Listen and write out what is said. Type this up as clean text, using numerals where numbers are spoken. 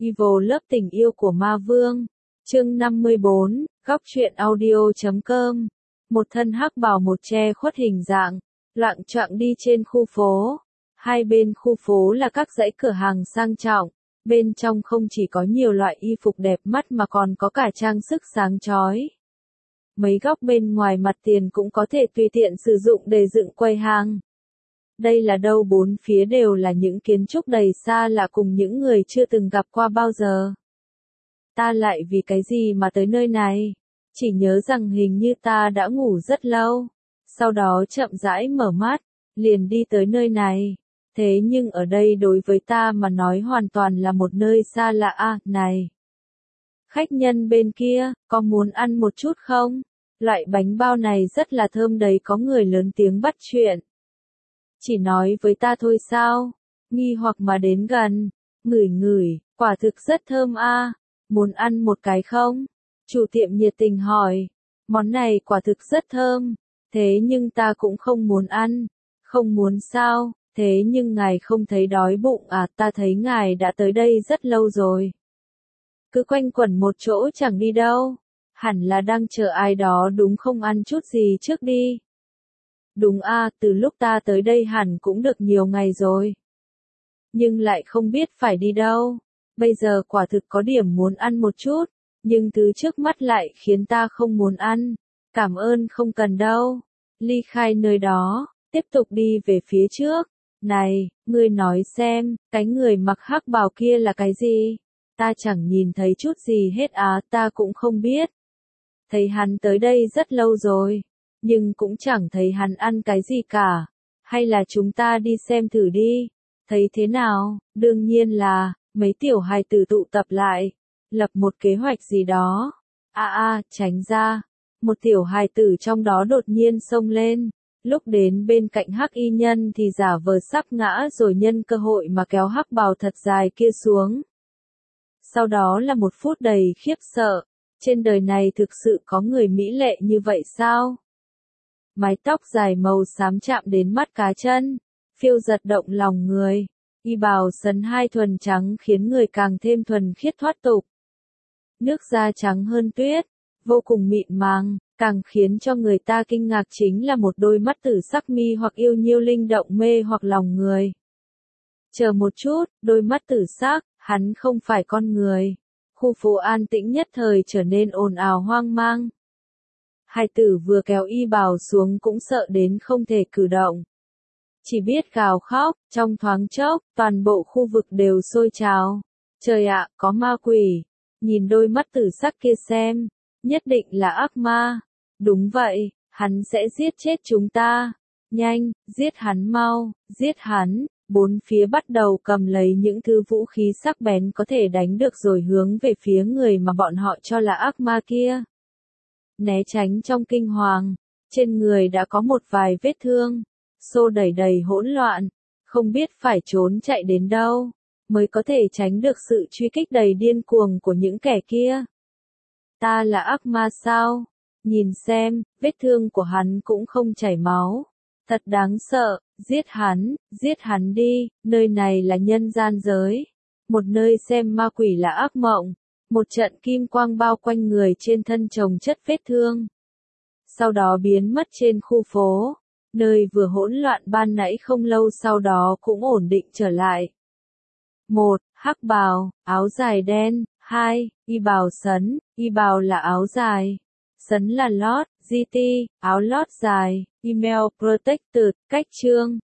Evil Love tình yêu của ma vương. Chương 54, góc truyện audio.com. Một thân hắc bào một che khuất hình dạng, loạng choạng đi trên khu phố. Hai bên khu phố là các dãy cửa hàng sang trọng, bên trong không chỉ có nhiều loại y phục đẹp mắt mà còn có cả trang sức sáng chói. Mấy góc bên ngoài mặt tiền cũng có thể tùy tiện sử dụng để dựng quầy hàng. Đây là đâu bốn phía đều là những kiến trúc đầy xa lạ cùng những người chưa từng gặp qua bao giờ. Ta lại vì cái gì mà tới nơi này? Chỉ nhớ rằng hình như ta đã ngủ rất lâu. Sau đó chậm rãi mở mắt, liền đi tới nơi này. Thế nhưng ở đây đối với ta mà nói hoàn toàn là một nơi xa lạ à, này. Khách nhân bên kia, có muốn ăn một chút không? Loại bánh bao này rất là thơm đấy, có người lớn tiếng bắt chuyện. Chỉ nói với ta thôi sao? Nghi hoặc mà đến gần, ngửi ngửi, quả thực rất thơm a. Muốn ăn một cái không? Chủ tiệm nhiệt tình hỏi. Món này quả thực rất thơm, thế nhưng ta cũng không muốn ăn. Không muốn sao? Thế nhưng ngài không thấy đói bụng à? Ta thấy ngài đã tới đây rất lâu rồi. Cứ quanh quẩn một chỗ chẳng đi đâu. Hẳn là đang chờ ai đó đúng không? Ăn chút gì trước đi. Đúng a, từ lúc ta tới đây hẳn cũng được nhiều ngày rồi. Nhưng lại không biết phải đi đâu. Bây giờ quả thực có điểm muốn ăn một chút, nhưng thứ trước mắt lại khiến ta không muốn ăn. Cảm ơn không cần đâu. Ly khai nơi đó, tiếp tục đi về phía trước. Này, ngươi nói xem, cái người mặc hắc bào kia là cái gì? Ta chẳng nhìn thấy chút gì hết á, ta cũng không biết. Thấy hắn tới đây rất lâu rồi, nhưng cũng chẳng thấy hắn ăn cái gì cả. Hay là chúng ta đi xem thử đi, thấy thế nào? Đương nhiên là, mấy tiểu hài tử tụ tập lại, lập một kế hoạch gì đó. Tránh ra. Một tiểu hài tử trong đó đột nhiên xông lên, lúc đến bên cạnh hắc y nhân thì giả vờ sắp ngã rồi nhân cơ hội mà kéo hắc bào thật dài kia xuống. Sau đó là một phút đầy khiếp sợ, trên đời này thực sự có người mỹ lệ như vậy sao? Mái tóc dài màu xám chạm đến mắt cá chân, phiêu giật động lòng người. Y bào sấn hai thuần trắng khiến người càng thêm thuần khiết thoát tục. Nước da trắng hơn tuyết, vô cùng mịn màng, càng khiến cho người ta kinh ngạc chính là một đôi mắt tử sắc mi hoặc yêu nhiêu linh động mê hoặc lòng người. Chờ một chút, đôi mắt tử sắc, hắn không phải con người. Khu phố an tĩnh nhất thời trở nên ồn ào hoang mang. Hai tử vừa kéo y bào xuống cũng sợ đến không thể cử động. Chỉ biết gào khóc, trong thoáng chốc, toàn bộ khu vực đều sôi trào. Trời ạ, có ma quỷ. Nhìn đôi mắt tử sắc kia xem, nhất định là ác ma. Đúng vậy, hắn sẽ giết chết chúng ta. Nhanh, giết hắn mau, giết hắn. Bốn phía bắt đầu cầm lấy những thứ vũ khí sắc bén có thể đánh được rồi hướng về phía người mà bọn họ cho là ác ma kia. Né tránh trong kinh hoàng, trên người đã có một vài vết thương, xô đẩy đầy hỗn loạn, không biết phải trốn chạy đến đâu, mới có thể tránh được sự truy kích đầy điên cuồng của những kẻ kia. Ta là ác ma sao? Nhìn xem, vết thương của hắn cũng không chảy máu. Thật đáng sợ, giết hắn đi, nơi này là nhân gian giới. Một nơi xem ma quỷ là ác mộng. Một trận kim quang bao quanh người trên thân chồng chất vết thương. Sau đó biến mất trên khu phố, nơi vừa hỗn loạn ban nãy không lâu sau đó cũng ổn định trở lại. 1. Hắc bào, áo dài đen. 2. Y bào sấn, y bào là áo dài. Sấn là lót, GT, áo lót dài. Email Protected, cách chương.